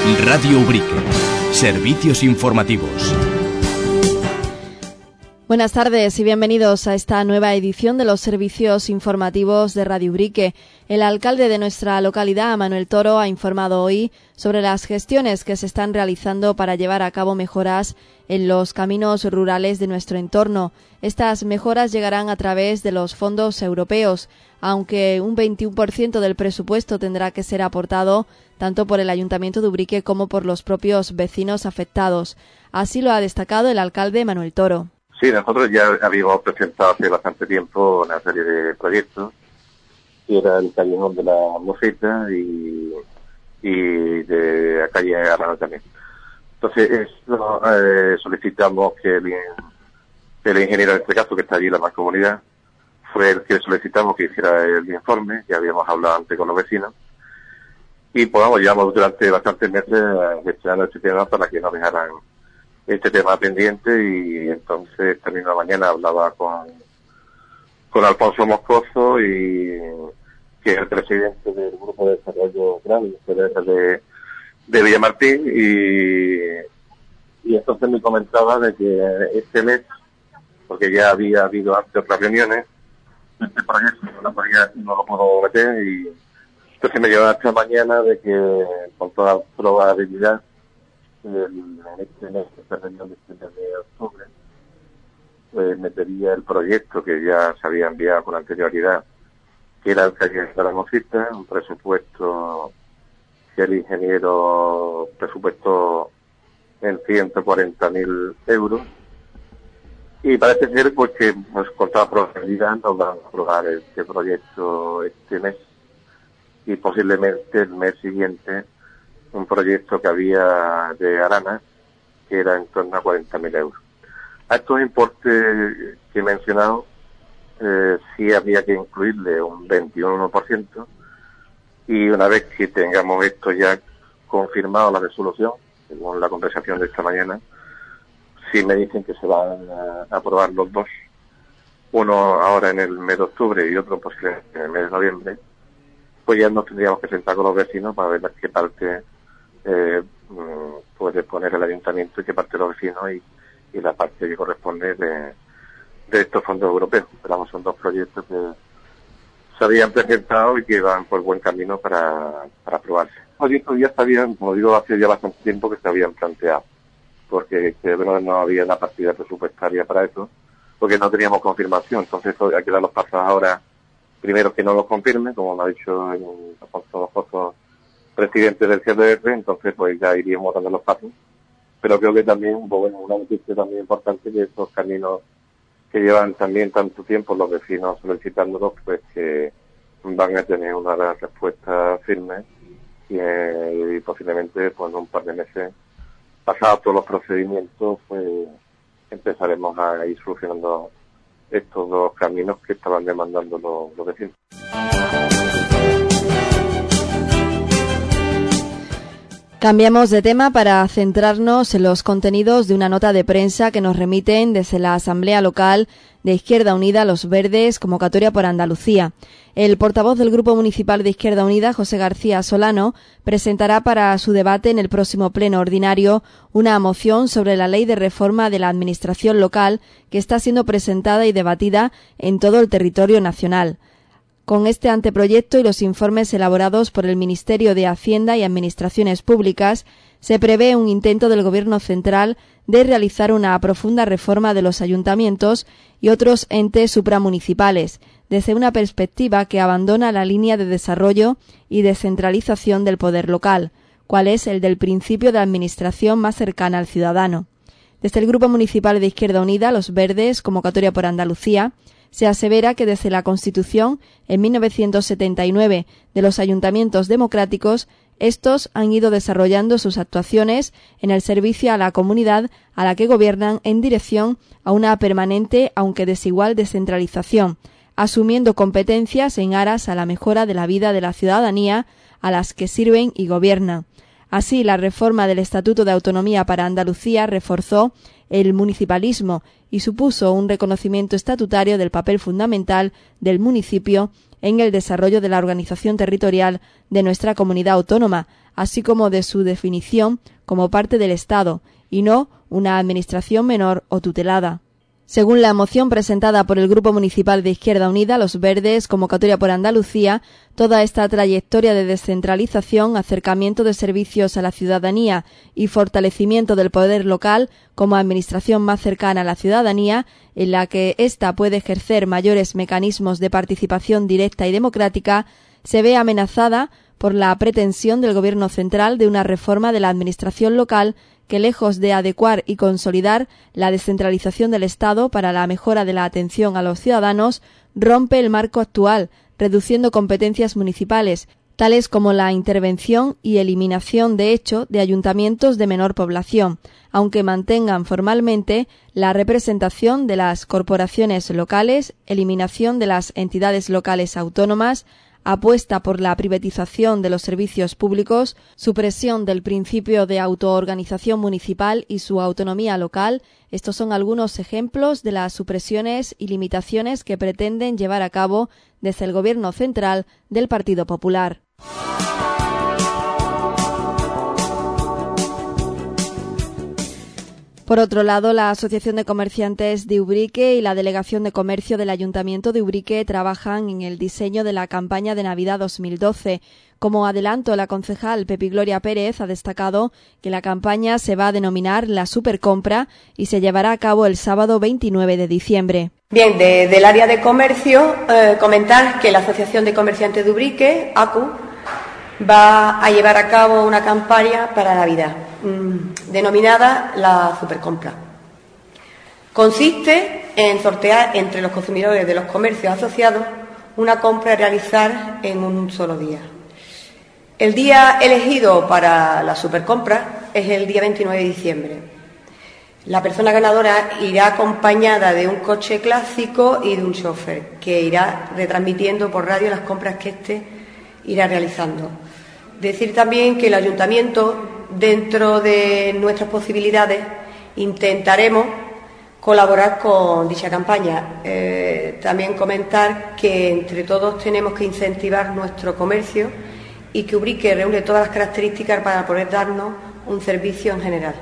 Radio Ubrique. Servicios informativos. Buenas tardes y bienvenidos a esta nueva edición de los servicios informativos de Radio Ubrique. El alcalde de nuestra localidad, Manuel Toro, ha informado hoy sobre las gestiones que se están realizando para llevar a cabo mejoras en los caminos rurales de nuestro entorno. Estas mejoras llegarán a través de los fondos europeos, aunque un 21% del presupuesto tendrá que ser aportado tanto por el Ayuntamiento de Ubrique como por los propios vecinos afectados. Así lo ha destacado el alcalde Manuel Toro. Sí, nosotros ya habíamos presentado hace bastante tiempo una serie de proyectos, que era el Callejón de la Moseta y de la calle Arana también. Entonces, solicitamos que el ingeniero, en este caso, que está allí en la mancomunidad, fue el que solicitamos que hiciera el informe, que habíamos hablado antes con los vecinos, y pues vamos, llevamos durante bastantes meses gestionando este tema para que nos dejaran este tema pendiente, y entonces esta misma mañana hablaba con Alfonso Moscoso, y que es el presidente del Grupo de Desarrollo Grande de Villamartín, y entonces me comentaba de que este mes, porque ya había habido antes otras reuniones, este proyecto no lo puedo meter, y entonces me llevaba esta mañana de que con toda probabilidad en este mes de octubre pues metería el proyecto que ya se había enviado con anterioridad, que era el Callejón de la Moseta, un presupuesto que el ingeniero presupuestó en 140.000 euros, y parece ser pues que con toda probabilidad nos van a aprobar este proyecto este mes, y posiblemente el mes siguiente un proyecto que había de Arana, que era en torno a 40.000 euros. A estos importes que he mencionado, sí había que incluirle un 21%, y una vez que tengamos esto ya confirmado, la resolución, según la conversación de esta mañana, sí me dicen que se van a aprobar los dos, uno ahora en el mes de octubre y otro posiblemente en el mes de noviembre, pues ya nos tendríamos que sentar con los vecinos para ver qué parte puede poner el ayuntamiento y qué parte de los vecinos, y la parte que corresponde de estos fondos europeos. Pero vamos, son dos proyectos que se habían presentado y que van por buen camino para aprobarse. Los proyectos ya sabían, como digo, hace ya bastante tiempo que se habían planteado, porque no había la partida presupuestaria para eso, porque no teníamos confirmación. Entonces hay que dar los pasos ahora, primero que no los confirme, como me ha dicho Alfonso Moscoso, presidente del CDR, entonces pues ya iríamos dando los pasos. Pero creo que también, bueno, una noticia también importante, que estos caminos que llevan también tanto tiempo los vecinos solicitándolos, pues que van a tener una respuesta firme, y posiblemente pues en un par de meses, pasados todos los procedimientos, pues empezaremos a ir solucionando estos dos caminos que estaban demandando los vecinos. Cambiamos de tema para centrarnos en los contenidos de una nota de prensa que nos remiten desde la Asamblea Local de Izquierda Unida Los Verdes, convocatoria por Andalucía. El portavoz del Grupo Municipal de Izquierda Unida, José García Solano, presentará para su debate en el próximo pleno ordinario una moción sobre la ley de reforma de la Administración local que está siendo presentada y debatida en todo el territorio nacional. Con este anteproyecto y los informes elaborados por el Ministerio de Hacienda y Administraciones Públicas, se prevé un intento del Gobierno central de realizar una profunda reforma de los ayuntamientos y otros entes supramunicipales, desde una perspectiva que abandona la línea de desarrollo y descentralización del poder local, cual es el del principio de administración más cercana al ciudadano. Desde el Grupo Municipal de Izquierda Unida, Los Verdes, convocatoria por Andalucía, se asevera que desde la Constitución, en 1979, de los ayuntamientos democráticos, estos han ido desarrollando sus actuaciones en el servicio a la comunidad a la que gobiernan en dirección a una permanente, aunque desigual, descentralización, asumiendo competencias en aras a la mejora de la vida de la ciudadanía a las que sirven y gobiernan. Así, la reforma del Estatuto de Autonomía para Andalucía reforzó el municipalismo y supuso un reconocimiento estatutario del papel fundamental del municipio en el desarrollo de la organización territorial de nuestra comunidad autónoma, así como de su definición como parte del Estado y no una administración menor o tutelada. Según la moción presentada por el Grupo Municipal de Izquierda Unida, Los Verdes, Convocatoria por Andalucía, toda esta trayectoria de descentralización, acercamiento de servicios a la ciudadanía y fortalecimiento del poder local como administración más cercana a la ciudadanía, en la que ésta puede ejercer mayores mecanismos de participación directa y democrática, se ve amenazada por la pretensión del Gobierno central de una reforma de la administración local que, lejos de adecuar y consolidar la descentralización del Estado para la mejora de la atención a los ciudadanos, rompe el marco actual, reduciendo competencias municipales, tales como la intervención y eliminación de hecho de ayuntamientos de menor población, aunque mantengan formalmente la representación de las corporaciones locales, eliminación de las entidades locales autónomas, apuesta por la privatización de los servicios públicos, supresión del principio de autoorganización municipal y su autonomía local. Estos son algunos ejemplos de las supresiones y limitaciones que pretenden llevar a cabo desde el Gobierno central del Partido Popular. Por otro lado, la Asociación de Comerciantes de Ubrique y la Delegación de Comercio del Ayuntamiento de Ubrique trabajan en el diseño de la campaña de Navidad 2012. Como adelanto, la concejal Pepi Gloria Pérez ha destacado que la campaña se va a denominar la Supercompra y se llevará a cabo el sábado 29 de diciembre. Bien, del área de comercio, comentar que la Asociación de Comerciantes de Ubrique, ACU, va a llevar a cabo una campaña para Navidad, denominada la Supercompra. Consiste en sortear entre los consumidores de los comercios asociados una compra a realizar en un solo día. El día elegido para la Supercompra es el día 29 de diciembre. La persona ganadora irá acompañada de un coche clásico y de un chofer que irá retransmitiendo por radio las compras que éste irá realizando. Decir también que el Ayuntamiento, dentro de nuestras posibilidades, intentaremos colaborar con dicha campaña. También comentar que entre todos tenemos que incentivar nuestro comercio y que Ubrique reúne todas las características para poder darnos un servicio en general.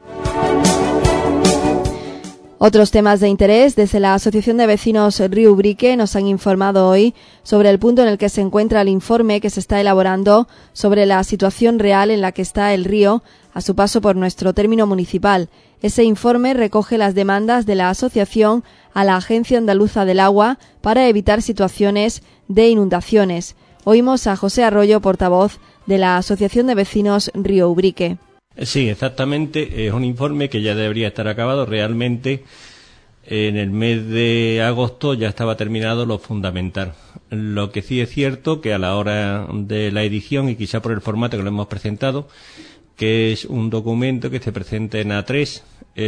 Otros temas de interés. Desde la Asociación de Vecinos Río Ubrique nos han informado hoy sobre el punto en el que se encuentra el informe que se está elaborando sobre la situación real en la que está el río a su paso por nuestro término municipal. Ese informe recoge las demandas de la asociación a la Agencia Andaluza del Agua para evitar situaciones de inundaciones. Oímos a José Arroyo, portavoz de la Asociación de Vecinos Río Ubrique. Sí, exactamente. Es un informe que ya debería estar acabado. Realmente, en el mes de agosto ya estaba terminado lo fundamental. Lo que sí es cierto que a la hora de la edición, y quizá por el formato que lo hemos presentado, que es un documento que se presenta en A3,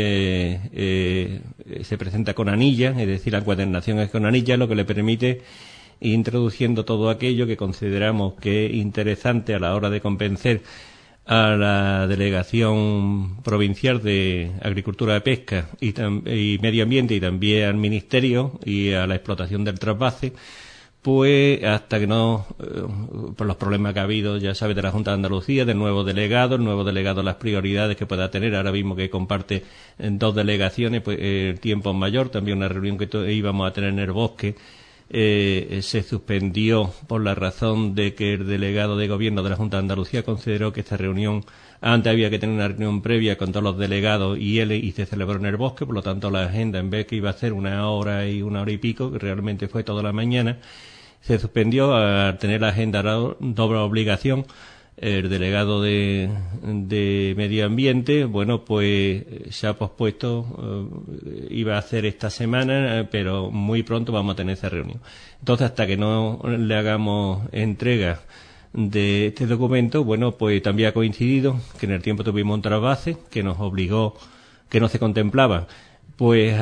se presenta con anilla, es decir, la encuadernación es con anilla, lo que le permite ir introduciendo todo aquello que consideramos que es interesante a la hora de convencer a la Delegación Provincial de Agricultura de Pesca y Medio Ambiente, y también al Ministerio y a la explotación del trasvase, pues hasta que no, por los problemas que ha habido, ya sabes, de la Junta de Andalucía, del nuevo delegado, las prioridades que pueda tener, ahora mismo que comparte dos delegaciones, pues el tiempo es mayor, también una reunión que íbamos a tener en el bosque, se suspendió por la razón de que el delegado de gobierno de la Junta de Andalucía consideró que esta reunión, antes había que tener una reunión previa con todos los delegados y se celebró en el bosque, por lo tanto la agenda, en vez que iba a ser 1 hora y 1 hora y pico, que realmente fue toda la mañana, se suspendió al tener la agenda doble obligación. El delegado de Medio Ambiente, bueno, pues se ha pospuesto, iba a hacer esta semana, pero muy pronto vamos a tener esa reunión. Entonces, hasta que no le hagamos entrega de este documento, bueno, pues también ha coincidido que en el tiempo tuvimos un trasvase que nos obligó, que no se contemplaba, pues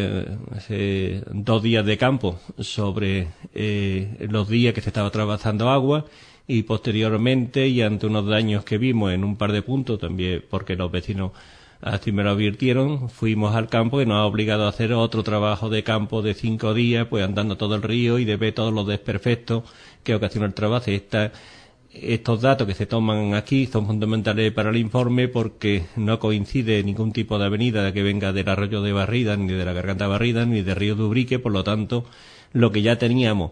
2 días de campo sobre los días que se estaba trasvasando agua. Y posteriormente, y ante unos daños que vimos en un par de puntos, también porque los vecinos Así me lo advirtieron, fuimos al campo que nos ha obligado a hacer otro trabajo de campo de 5 días, pues andando todo el río y de ver todos los desperfectos que ocasiona el trabajo. Estos datos que se toman aquí son fundamentales para el informe porque no coincide ningún tipo de avenida que venga del arroyo de Barrida, ni de la Garganta Barrida, ni del río de Ubrique, por lo tanto, lo que ya teníamos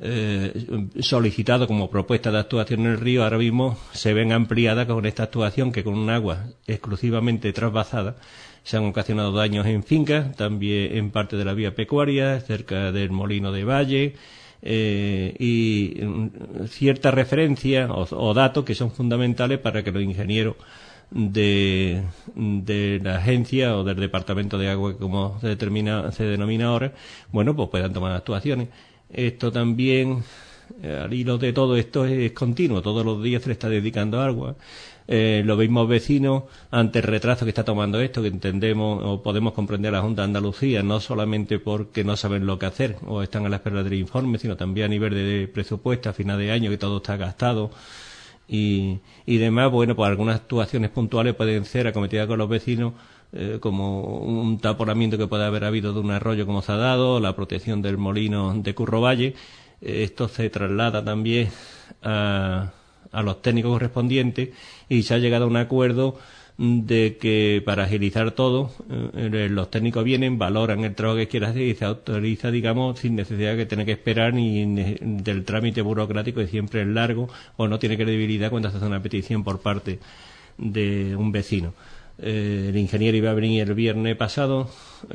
solicitado como propuesta de actuación en el río, ahora mismo se ven ampliadas con esta actuación que con un agua exclusivamente trasvasada se han ocasionado daños en fincas, también en parte de la vía pecuaria, cerca del molino de Valle, y ciertas referencias o datos que son fundamentales para que los ingenieros de la agencia o del departamento de agua, como se denomina ahora, bueno, pues puedan tomar actuaciones. Esto también, al hilo de todo esto, es continuo, todos los días se le está dedicando agua. Los mismos vecinos, ante el retraso que está tomando esto, que entendemos o podemos comprender a la Junta de Andalucía, no solamente porque no saben lo que hacer o están a la espera del informe, sino también a nivel de presupuesto a final de año, que todo está gastado y demás. Bueno, pues algunas actuaciones puntuales pueden ser acometidas con los vecinos, como un taponamiento que puede haber habido de un arroyo como se ha dado, la protección del molino de Curro Valle. Esto se traslada también a los técnicos correspondientes y se ha llegado a un acuerdo de que para agilizar todo, los técnicos vienen, valoran el trabajo que quiera hacer y se autoriza, digamos, sin necesidad de tener que esperar ni del trámite burocrático, que siempre es largo o no tiene credibilidad cuando se hace una petición por parte de un vecino. El ingeniero iba a venir el viernes pasado,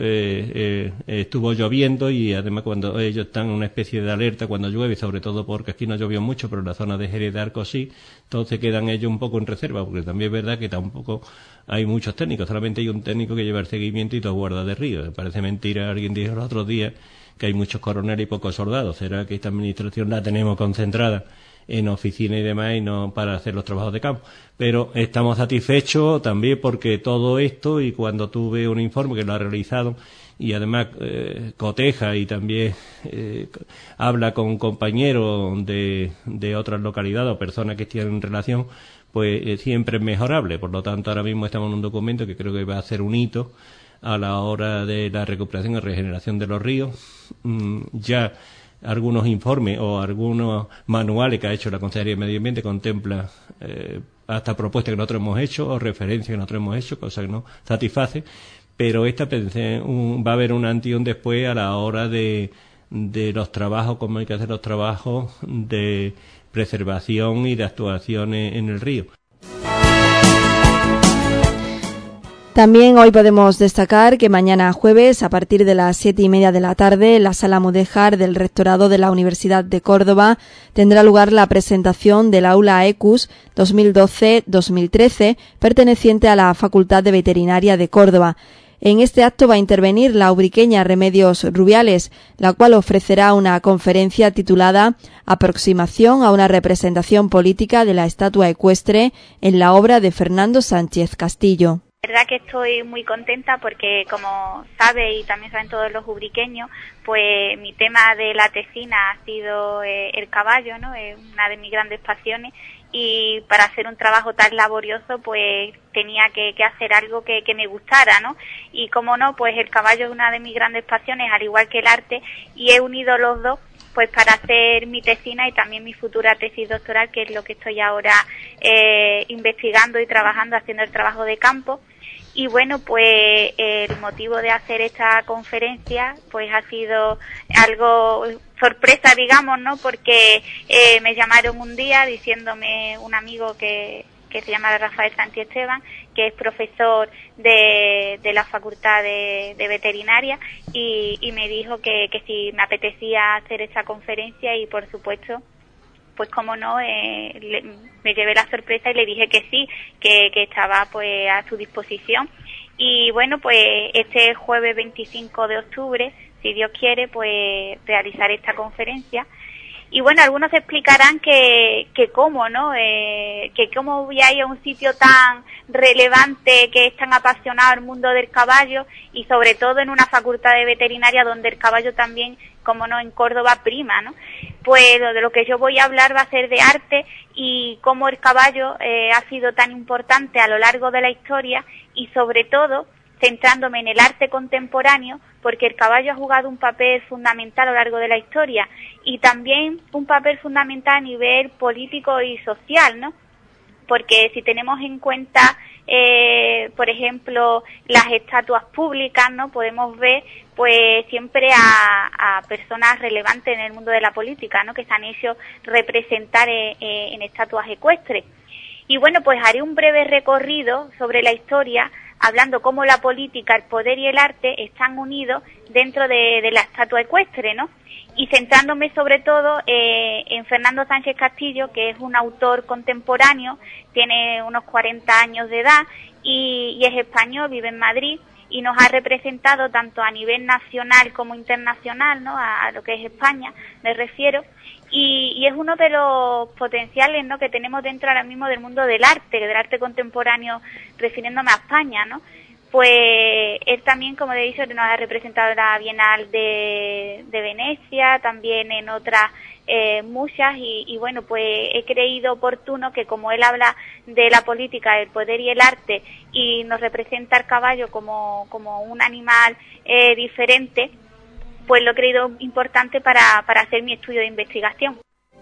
estuvo lloviendo y además cuando ellos están en una especie de alerta cuando llueve, sobre todo porque aquí no llovió mucho, pero en la zona de Jerez de Arcos sí, entonces quedan ellos un poco en reserva, porque también es verdad que tampoco hay muchos técnicos, solamente hay un técnico que lleva el seguimiento y dos guardas de río. Me parece mentira, alguien dijo los otros días que hay muchos coroneles y pocos soldados. ¿Será que esta administración la tenemos concentrada en oficina y demás y no para hacer los trabajos de campo? Pero estamos satisfechos también porque todo esto, y cuando tú ves un informe que lo ha realizado y además coteja y también habla con compañeros de otras localidades o personas que tienen en relación, pues siempre es mejorable. Por lo tanto, ahora mismo estamos en un documento que creo que va a ser un hito a la hora de la recuperación y regeneración de los ríos. Ya algunos informes o algunos manuales que ha hecho la Consejería de Medio Ambiente contempla hasta propuestas que nosotros hemos hecho o referencias que nosotros hemos hecho, cosa que no satisface, pero esta va a haber un antes y un después a la hora de los trabajos, cómo hay que hacer los trabajos de preservación y de actuaciones en el río. También hoy podemos destacar que mañana jueves, a partir de las 7:30 de la tarde, en la Sala Mudéjar del Rectorado de la Universidad de Córdoba tendrá lugar la presentación del Aula ECUS 2012-2013, perteneciente a la Facultad de Veterinaria de Córdoba. En este acto va a intervenir la ubriqueña Remedios Rubiales, la cual ofrecerá una conferencia titulada Aproximación a una representación política de la estatua ecuestre en la obra de Fernando Sánchez Castillo. La verdad que estoy muy contenta porque, como sabe y también saben todos los ubriqueños, pues mi tema de la tesina ha sido el caballo, ¿no? Es una de mis grandes pasiones y para hacer un trabajo tan laborioso pues tenía que hacer algo que me gustara, ¿no? Y como no, pues el caballo es una de mis grandes pasiones, al igual que el arte, y he unido los dos pues para hacer mi tesina y también mi futura tesis doctoral, que es lo que estoy ahora investigando y trabajando, haciendo el trabajo de campo. Y bueno, pues el motivo de hacer esta conferencia pues ha sido algo sorpresa, digamos, ¿no? Porque me llamaron un día diciéndome un amigo que se llama Rafael Sánchez Esteban, que es profesor de la Facultad de Veterinaria, y me dijo que si me apetecía hacer esta conferencia, y por supuesto, pues como no, me llevé la sorpresa y le dije que sí, que estaba pues a su disposición. Y bueno, pues este jueves 25 de octubre, si Dios quiere, pues realizar esta conferencia. Y bueno, algunos se explicarán que cómo, ¿no? Que cómo voy a ir a un sitio tan relevante, que es tan apasionado el mundo del caballo, y sobre todo en una facultad de veterinaria donde el caballo también, como no, en Córdoba prima, ¿no? Pues de lo que yo voy a hablar va a ser de arte y cómo el caballo ha sido tan importante a lo largo de la historia, y sobre todo centrándome en el arte contemporáneo, porque el caballo ha jugado un papel fundamental a lo largo de la historia y también un papel fundamental a nivel político y social, ¿no? Porque si tenemos en cuenta, por ejemplo, las estatuas públicas, ¿no? Podemos ver, pues, siempre a personas relevantes en el mundo de la política, ¿no? Que se han hecho representar en estatuas ecuestres. Y bueno, pues haré un breve recorrido sobre la historia, hablando cómo la política, el poder y el arte están unidos dentro de la estatua ecuestre, ¿no? Y centrándome sobre todo en Fernando Sánchez Castillo, que es un autor contemporáneo, tiene unos 40 años de edad y es español, vive en Madrid y nos ha representado tanto a nivel nacional como internacional, ¿no? A lo que es España, me refiero. Y es uno de los potenciales, ¿no?, que tenemos dentro ahora mismo del mundo del arte contemporáneo, refiriéndome a España, ¿no? Pues él también, como he dicho, nos ha representado en la Bienal de Venecia, también en otras muchas, y bueno, pues he creído oportuno que como él habla de la política, el poder y el arte, y nos representa al caballo como un animal diferente, pues lo he creído importante para hacer mi estudio de investigación.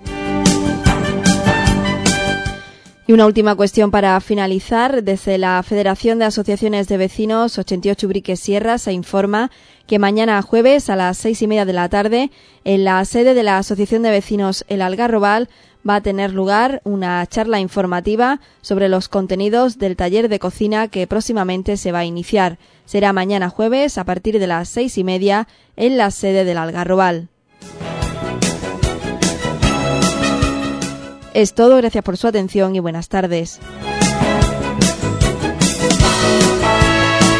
Y una última cuestión para finalizar. Desde la Federación de Asociaciones de Vecinos 88 Ubrique Sierra se informa que mañana jueves a las 6:30 de la tarde, en la sede de la Asociación de Vecinos El Algarrobal, va a tener lugar una charla informativa sobre los contenidos del taller de cocina que próximamente se va a iniciar. Será mañana jueves a partir de las 6:30 en la sede del Algarrobal. Es todo, gracias por su atención y buenas tardes.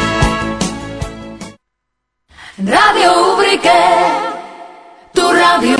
Radio Ubrique, tu radio.